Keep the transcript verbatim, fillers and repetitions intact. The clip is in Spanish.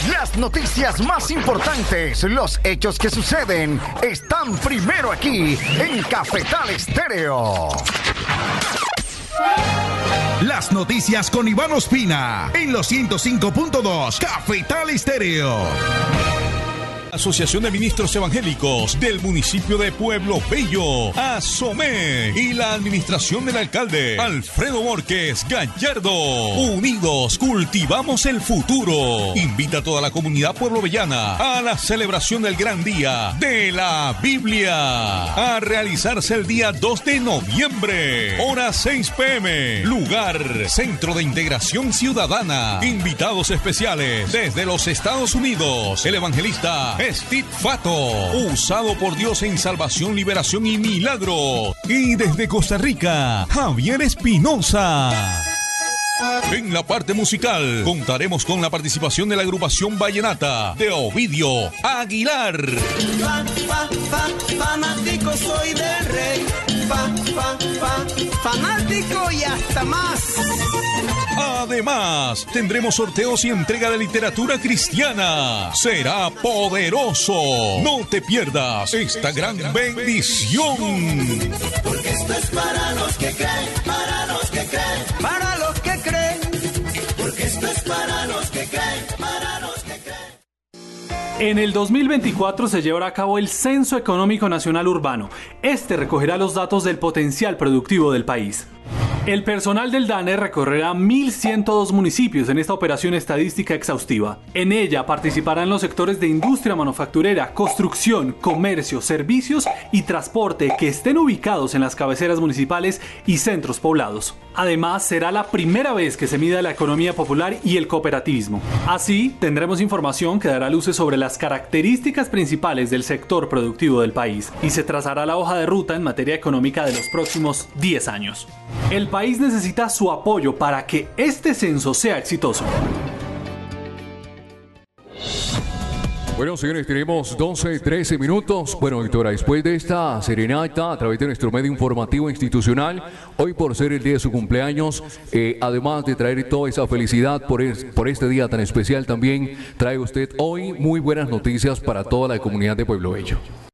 Las noticias más importantes, los hechos que suceden, están primero aquí en Cafetal Estéreo. Las noticias con Iván Ospina en los ciento cinco punto dos Cafetal Estéreo. Asociación de Ministros Evangélicos del municipio de Pueblo Bello, ASOME, y la administración del alcalde Alfredo Mórquez Gallardo. Unidos cultivamos el futuro. Invita a toda la comunidad pueblobellana a la celebración del gran día de la Biblia, a realizarse el día dos de noviembre, hora seis pe eme, lugar Centro de Integración Ciudadana. Invitados especiales desde los Estados Unidos, el evangelista Steve Fato, usado por Dios en salvación, liberación y milagro. Y desde Costa Rica, Javier Espinosa. En la parte musical, contaremos con la participación de la agrupación vallenata de Ovidio Aguilar. Fa, fa, fa, fanático soy del rey. Fa, fa, fa, fanático y hasta más. Además, tendremos sorteos y entrega de literatura cristiana. Será poderoso. No te pierdas esta gran bendición. Porque esto es para los que creen, para los que creen, para los que creen. Porque esto es para los que creen, para los que creen. En el dos mil veinticuatro se llevará a cabo el Censo Económico Nacional Urbano. Este recogerá los datos del potencial productivo del país. El personal del DANE recorrerá mil ciento dos municipios en esta operación estadística exhaustiva. En ella participarán los sectores de industria manufacturera, construcción, comercio, servicios y transporte que estén ubicados en las cabeceras municipales y centros poblados. Además, será la primera vez que se mida la economía popular y el cooperativismo. Así, tendremos información que dará luces sobre las características principales del sector productivo del país y se trazará la hoja de ruta en materia económica de los próximos diez años. El país necesita su apoyo para que este censo sea exitoso. Bueno, señores, tenemos doce, trece minutos. Bueno, Víctora, después de esta serenata a través de nuestro medio informativo institucional, hoy por ser el día de su cumpleaños, eh, además de traer toda esa felicidad por, es, por este día tan especial, también trae usted hoy muy buenas noticias para toda la comunidad de Pueblo Bello.